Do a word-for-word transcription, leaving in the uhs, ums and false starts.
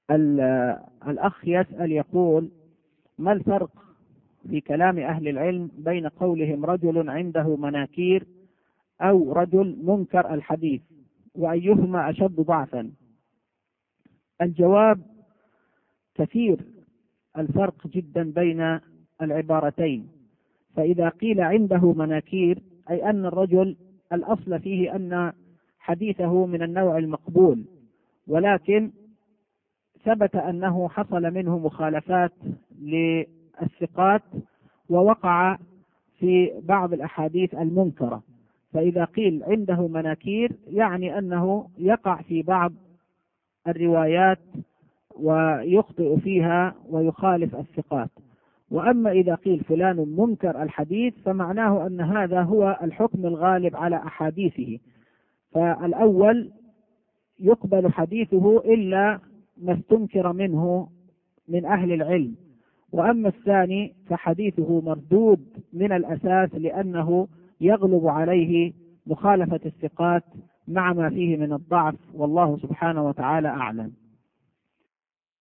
الأخ يسأل يقول: ما الفرق في كلام أهل العلم بين قولهم رجل عنده مناكير أو رجل منكر الحديث، وأيهما أشد ضعفا؟ الجواب: كثير الفرق جدا بين العبارتين. فإذا قيل عنده مناكير أي أن الرجل الأصل فيه أن حديثه من النوع المقبول، ولكن ثبت أنه حصل منه مخالفات للثقات ووقع في بعض الأحاديث المنكرة. فإذا قيل عنده مناكير يعني أنه يقع في بعض الروايات ويخطئ فيها ويخالف الثقات. وأما إذا قيل فلان منكر الحديث فمعناه أن هذا هو الحكم الغالب على أحاديثه. فالأول يقبل حديثه إلا ما استنكر منه من أهل العلم، وأما الثاني فحديثه مردود من الأساس لأنه يغلب عليه مخالفة الثقات مع ما فيه من الضعف، والله سبحانه وتعالى أعلم.